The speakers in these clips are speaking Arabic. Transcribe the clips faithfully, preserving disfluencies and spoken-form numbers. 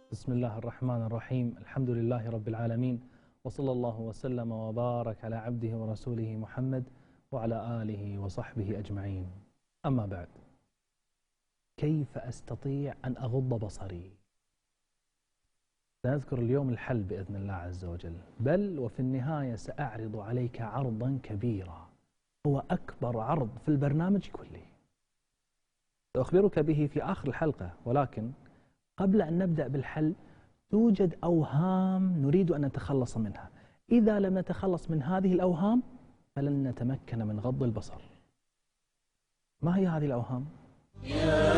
بسم الله الرحمن الرحيم. الحمد لله رب العالمين، وصلى الله وسلم وبارك على عبده ورسوله محمد وعلى آله وصحبه أجمعين. أما بعد، كيف أستطيع أن أغض بصري؟ سنذكر اليوم الحل بإذن الله عز وجل، بل وفي النهاية سأعرض عليك عرضا كبيرا هو أكبر عرض في البرنامج كله، سأخبرك به في آخر الحلقة. ولكن قبل أن نبدأ بالحل توجد أوهام نريد أن نتخلص منها. إذا لم نتخلص من هذه الأوهام فلن نتمكن من غض البصر. ما هي هذه الأوهام؟ يا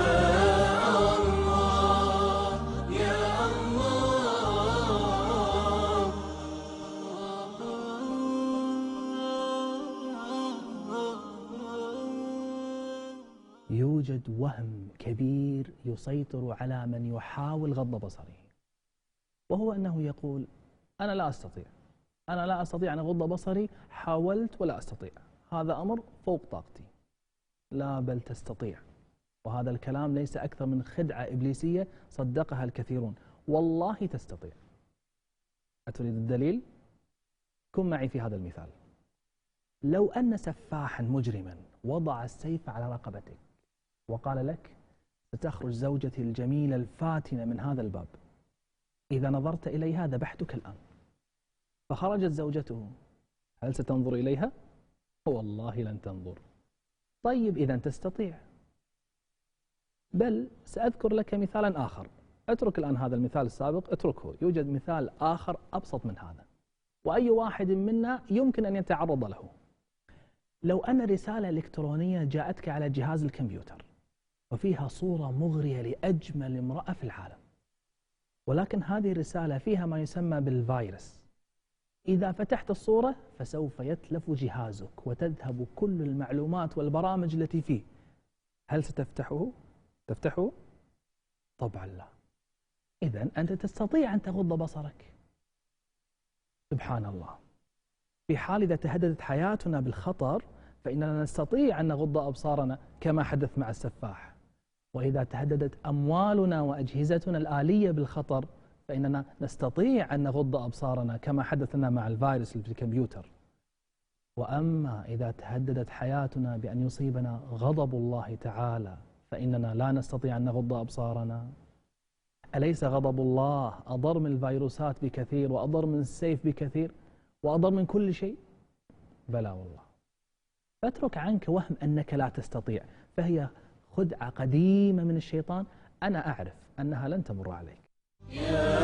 الله يا الله. يوجد وهم كبير يسيطر على من يحاول غض بصره، وهو أنه يقول: أنا لا أستطيع أنا لا أستطيع أن أغض بصري، حاولت ولا أستطيع، هذا أمر فوق طاقتي. لا، بل تستطيع. وهذا الكلام ليس أكثر من خدعة إبليسية صدقها الكثيرون. والله تستطيع. أتريد الدليل؟ كن معي في هذا المثال. لو أن سفاحا مجرما وضع السيف على رقبتك وقال لك: ستخرج زوجتي الجميلة الفاتنة من هذا الباب، إذا نظرت إليها ذبحتك الآن. فخرجت زوجته، هل ستنظر إليها؟ والله لن تنظر. طيب إذا تستطيع. بل سأذكر لك مثالا آخر. اترك الآن هذا المثال السابق، اتركه. يوجد مثال آخر أبسط من هذا، وأي واحد منا يمكن أن يتعرض له. لو أن رسالة إلكترونية جاءتك على جهاز الكمبيوتر وفيها صورة مغرية لأجمل امرأة في العالم، ولكن هذه الرسالة فيها ما يسمى بالفيروس. إذا فتحت الصورة فسوف يتلف جهازك وتذهب كل المعلومات والبرامج التي فيه. هل ستفتحه؟ تفتحه؟ طبعا لا. إذن أنت تستطيع أن تغض بصرك. سبحان الله. في حال إذا تهددت حياتنا بالخطر فإننا نستطيع أن نغض أبصارنا كما حدث مع السفاح. وإذا تهددت أموالنا وأجهزتنا الآلية بالخطر فإننا نستطيع أن نغض أبصارنا كما حدث لنا مع الفيروس في الكمبيوتر. وأما إذا تهددت حياتنا بأن يصيبنا غضب الله تعالى فإننا لا نستطيع أن نغض أبصارنا. أليس غضب الله أضر من الفيروسات بكثير، وأضر من السيف بكثير، وأضر من كل شيء؟ بلى والله. فاترك عنك وهم أنك لا تستطيع، فهي خدعة قديمة من الشيطان. أنا أعرف أنها لن تمر عليك. يا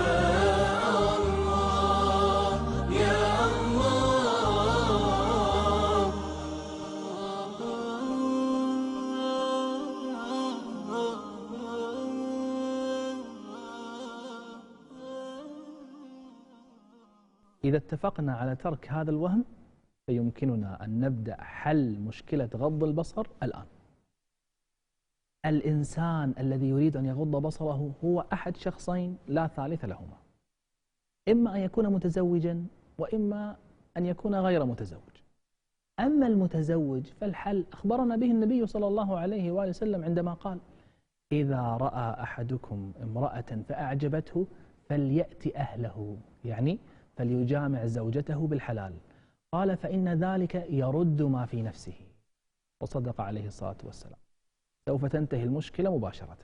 الله يا الله. إذا اتفقنا على ترك هذا الوهم فيمكننا أن نبدأ حل مشكلة غض البصر الآن. الإنسان الذي يريد أن يغض بصره هو أحد شخصين لا ثالث لهما، إما أن يكون متزوجا وإما أن يكون غير متزوج. أما المتزوج فالحل أخبرنا به النبي صلى الله عليه وآله وسلم عندما قال: إذا رأى أحدكم امرأة فأعجبته فليأتي أهله، يعني فليجامع زوجته بالحلال. قال: فإن ذلك يرد ما في نفسه. وصدق عليه الصلاة والسلام. سوف تنتهي المشكلة مباشرة.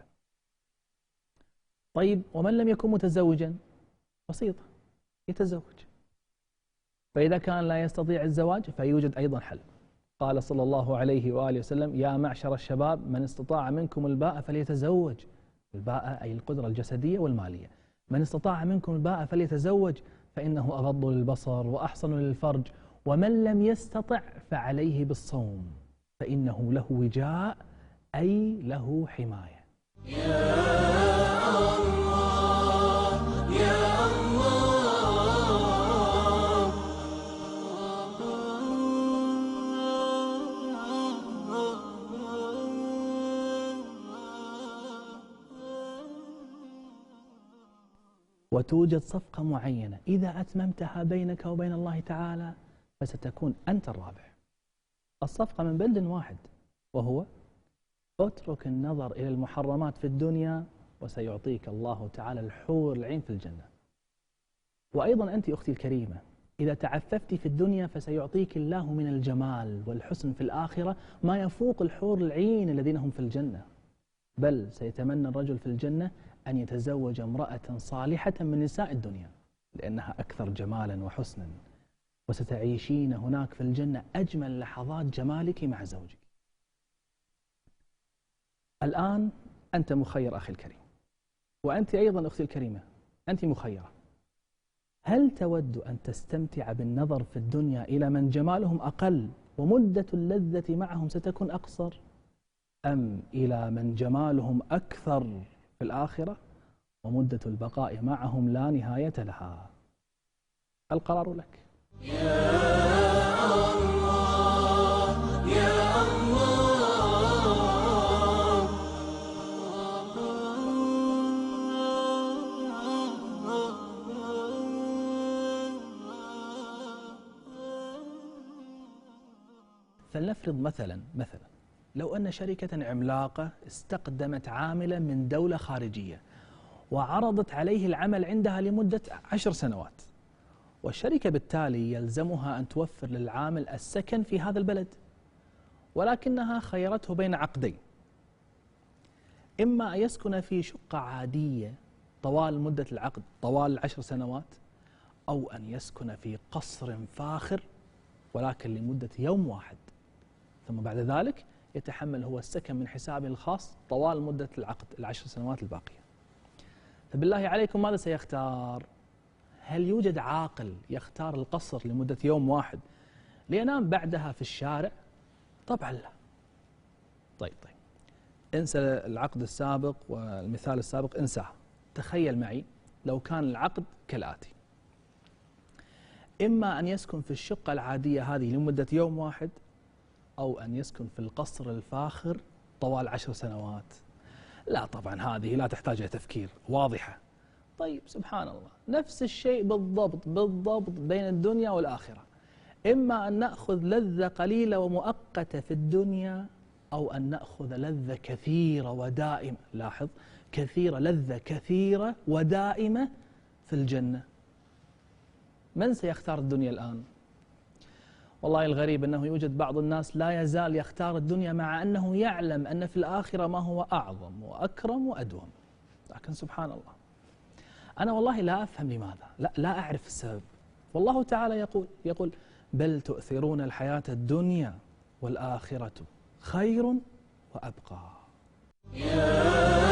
طيب، ومن لم يكن متزوجا؟ بسيطة، يتزوج. فإذا كان لا يستطيع الزواج فيوجد أيضا حل. قال صلى الله عليه وآله وسلم: يا معشر الشباب من استطاع منكم الباءة فليتزوج. الباءة أي القدرة الجسدية والمالية. من استطاع منكم الباءة فليتزوج فإنه أغض للبصر وأحصن للفرج. ومن لم يستطع فعليه بالصوم فإنه له وجاء، أي له حماية. يا الله يا الله. وتوجد صفقة معينة إذا أتممتها بينك وبين الله تعالى فستكون أنت الرابح. الصفقة من بند واحد، وهو اترك النظر إلى المحرمات في الدنيا وسيعطيك الله تعالى الحور العين في الجنة. وأيضا أنت أختي الكريمة، إذا تعففت في الدنيا فسيعطيك الله من الجمال والحسن في الآخرة ما يفوق الحور العين الذين هم في الجنة. بل سيتمنى الرجل في الجنة أن يتزوج امرأة صالحة من نساء الدنيا لأنها أكثر جمالا وحسنا، وستعيشين هناك في الجنة أجمل لحظات جمالك مع زوجك. الآن أنت مخير أخي الكريم، وأنت أيضا أختي الكريمة أنت مخيرة. هل تود أن تستمتع بالنظر في الدنيا إلى من جمالهم أقل ومدة اللذة معهم ستكون أقصر، أم إلى من جمالهم أكثر في الآخرة ومدة البقاء معهم لا نهاية لها؟ القرار لك. يا الله يا الله. فلنفرض مثلا مثلا لو أن شركة عملاقة استقدمت عاملا من دولة خارجية وعرضت عليه العمل عندها لمدة عشر سنوات، والشركة بالتالي يلزمها أن توفر للعامل السكن في هذا البلد، ولكنها خيرته بين عقدين: إما أن يسكن في شقة عادية طوال مدة العقد طوال العشر سنوات، أو أن يسكن في قصر فاخر ولكن لمدة يوم واحد، ثم بعد ذلك يتحمل هو السكن من حسابه الخاص طوال مدة العقد العشر سنوات الباقية. فبالله عليكم ماذا سيختار؟ هل يوجد عاقل يختار القصر لمدة يوم واحد لينام بعدها في الشارع؟ طبعا لا. طيب طيب انسى العقد السابق والمثال السابق، انساه. تخيل معي لو كان العقد كالآتي: إما أن يسكن في الشقة العادية هذه لمدة يوم واحد، أو أن يسكن في القصر الفاخر طوال عشر سنوات. لا طبعا هذه لا تحتاج إلى تفكير، واضحة. طيب سبحان الله، نفس الشيء بالضبط بالضبط بين الدنيا والآخرة. إما أن نأخذ لذة قليلة ومؤقتة في الدنيا، أو أن نأخذ لذة كثيرة ودائمة. لاحظ، كثيرة، لذة كثيرة ودائمة في الجنة. من سيختار الدنيا الآن؟ والله الغريب أنه يوجد بعض الناس لا يزال يختار الدنيا مع أنه يعلم أن في الآخرة ما هو أعظم وأكرم وأدوم. لكن سبحان الله، أنا والله لا أفهم لماذا، لا, لا أعرف السبب. والله تعالى يقول يقول بل تؤثرون الحياة الدنيا والآخرة خير وأبقى. يا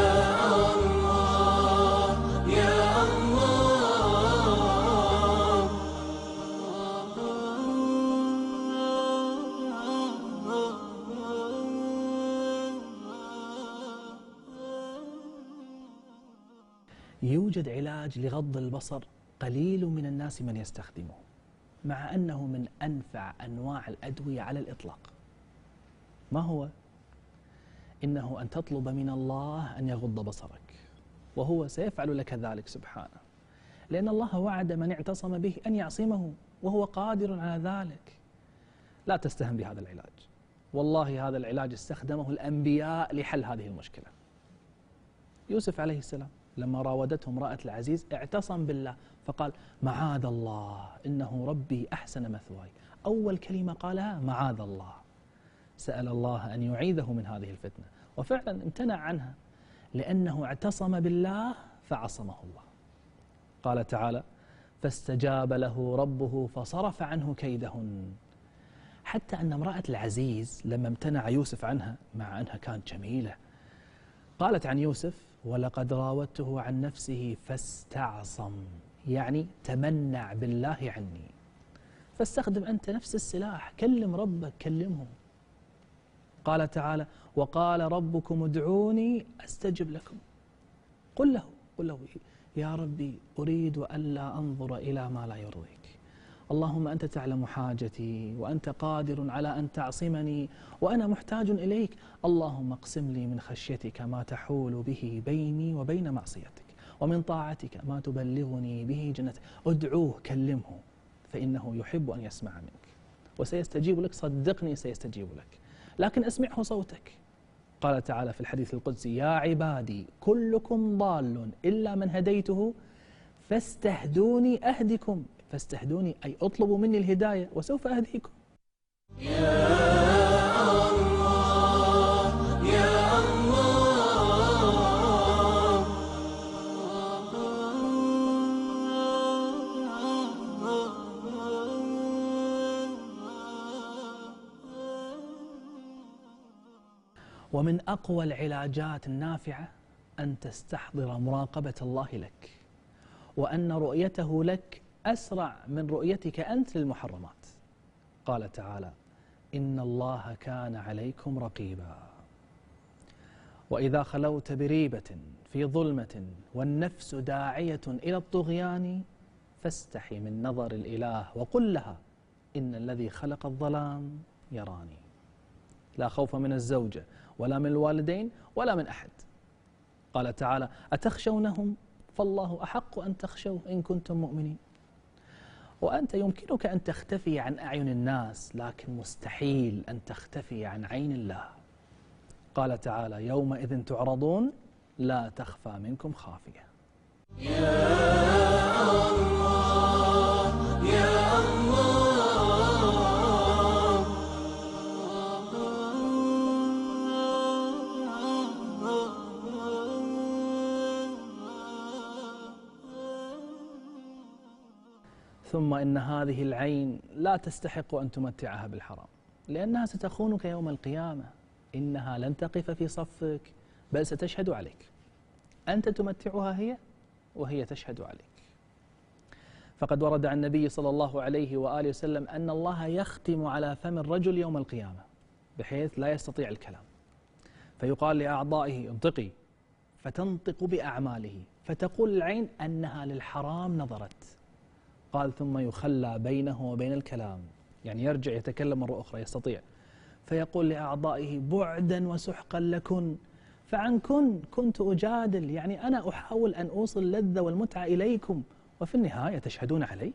الله يا الله. يوجد علاج لغض البصر قليل من الناس من يستخدمه، مع أنه من أنفع أنواع الأدوية على الإطلاق. ما هو؟ إنه أن تطلب من الله أن يغض بصرك، وهو سيفعل لك ذلك سبحانه، لأن الله وعد من اعتصم به أن يعصمه، وهو قادر على ذلك. لا تستهن بهذا العلاج، والله هذا العلاج استخدمه الأنبياء لحل هذه المشكلة. يوسف عليه السلام لما راودته امرأة العزيز اعتصم بالله فقال: معاذ الله إنه ربي أحسن مثواي. أول كلمة قالها معاذ الله، سأل الله أن يعيذه من هذه الفتنة، وفعلا امتنع عنها لأنه اعتصم بالله فعصمه الله. قال تعالى: فاستجاب له ربه فصرف عنه كيدهن. حتى أن امرأة العزيز لما امتنع يوسف عنها مع أنها كانت جميلة، قالت عن يوسف: ولقد راودته عن نفسه فاستعصم، يعني تمنع بالله عني. فاستخدم أنت نفس السلاح، كلم ربك، كلمه. قال تعالى: وقال ربكم ادعوني أستجب لكم. قل له قل له يا ربي أريد ألا أنظر إلى ما لا يرضيك، اللهم أنت تعلم حاجتي وأنت قادر على أن تعصمني وأنا محتاج إليك، اللهم اقسم لي من خشيتك ما تحول به بيني وبين معصيتك، ومن طاعتك ما تبلغني به جنتك. ادعوه، كلمه، فإنه يحب أن يسمع منك وسيستجيب لك، صدقني سيستجيب لك، لكن اسمعه صوتك. قال تعالى في الحديث القدسي: يا عبادي كلكم ضال إلا من هديته فاستهدوني أهدكم. فاستهدوني أي اطلبوا مني الهداية وسوف أهديكم. ومن أقوى العلاجات النافعة أن تستحضر مراقبة الله لك، وأن رؤيته لك أسرع من رؤيتك أنت للمحرمات. قال تعالى: إن الله كان عليكم رقيبا. وإذا خلوت بريبة في ظلمة والنفس داعية إلى الطغيان فاستحي من نظر الإله وقل لها: إن الذي خلق الظلام يراني. لا خوف من الزوجة ولا من الوالدين ولا من أحد. قال تعالى: أتخشونهم فالله أحق أن تخشوه إن كنتم مؤمنين. وأنت يمكنك أن تختفي عن أعين الناس، لكن مستحيل أن تختفي عن عين الله. قال تعالى: يومئذ تعرضون لا تخفى منكم خافية. يا الله يا الله. ثم إن هذه العين لا تستحق أن تمتعها بالحرام، لأنها ستخونك يوم القيامة. إنها لن تقف في صفك، بل ستشهد عليك. أنت تمتعها هي، وهي تشهد عليك. فقد ورد عن النبي صلى الله عليه وآله وسلم أن الله يختم على فم الرجل يوم القيامة بحيث لا يستطيع الكلام، فيقال لأعضائه: انطقي، فتنطق بأعماله، فتقول العين أنها للحرام نظرت. قال: ثم يخلى بينه وبين الكلام، يعني يرجع يتكلم مرة أخرى يستطيع، فيقول لأعضائه: بعدا وسحقا لكن، فعنكن كنت أجادل، يعني أنا أحاول أن أوصل اللذة والمتعة إليكم وفي النهاية تشهدون علي.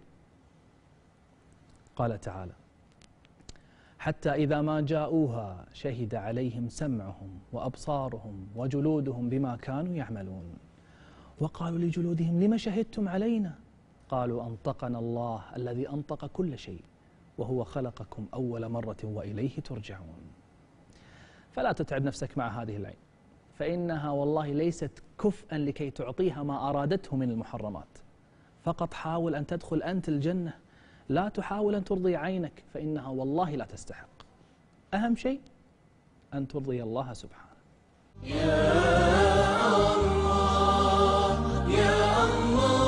قال تعالى: حتى إذا ما جاءوها شهد عليهم سمعهم وأبصارهم وجلودهم بما كانوا يعملون، وقالوا لجلودهم: لم شهدتم علينا؟ قالوا: أنطقنا الله الذي أنطق كل شيء وهو خلقكم أول مرة وإليه ترجعون. فلا تتعب نفسك مع هذه العين، فإنها والله ليست كفءا لكي تعطيها ما أرادته من المحرمات. فقط حاول أن تدخل أنت الجنة، لا تحاول أن ترضي عينك، فإنها والله لا تستحق. أهم شيء أن ترضي الله سبحانه. يا الله يا الله.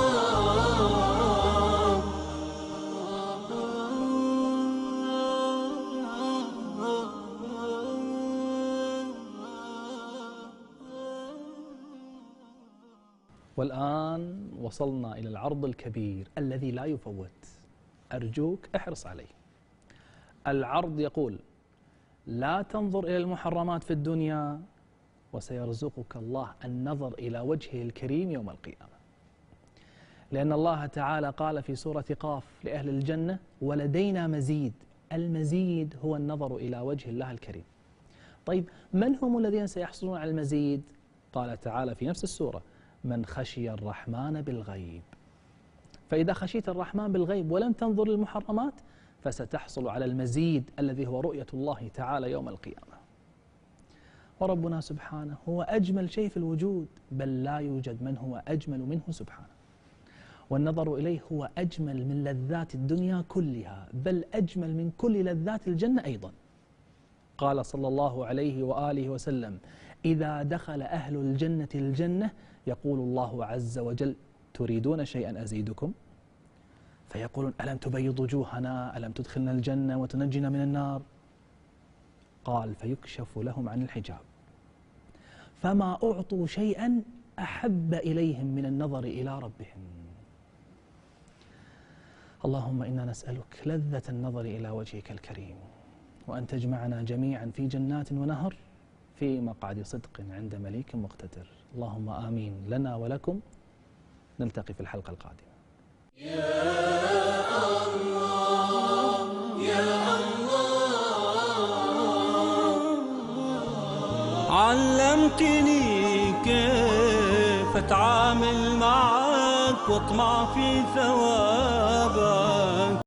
والآن وصلنا إلى العرض الكبير الذي لا يفوت، أرجوك احرص عليه. العرض يقول: لا تنظر إلى المحرمات في الدنيا وسيرزقك الله النظر إلى وجهه الكريم يوم القيامة. لأن الله تعالى قال في سورة قاف لأهل الجنة: ولدينا مزيد. المزيد هو النظر إلى وجه الله الكريم. طيب، من هم الذين سيحصلون على المزيد؟ قال تعالى في نفس السورة: من خشي الرحمن بالغيب. فإذا خشيت الرحمن بالغيب ولم تنظر للمحرمات فستحصل على المزيد الذي هو رؤية الله تعالى يوم القيامة. وربنا سبحانه هو أجمل شيء في الوجود، بل لا يوجد من هو أجمل منه سبحانه. والنظر إليه هو أجمل من لذات الدنيا كلها، بل أجمل من كل لذات الجنة أيضا. قال صلى الله عليه وآله وسلم: إذا دخل أهل الجنة الجنة يقول الله عز وجل: تريدون شيئا أزيدكم؟ فيقولون: ألم تبيض وجوهنا؟ ألم تدخلنا الجنة وتنجنا من النار؟ قال: فيكشف لهم عن الحجاب، فما أعطوا شيئا أحب إليهم من النظر إلى ربهم. اللهم إنا نسألك لذة النظر إلى وجهك الكريم، وأن تجمعنا جميعا في جنات ونهر في مقعد صدق عند مليك مقتدر. اللهم آمين لنا ولكم. نلتقي في الحلقة القادمة. يا الله يا الله. علمتني كيف أتعامل معك واطمع في ثوابك.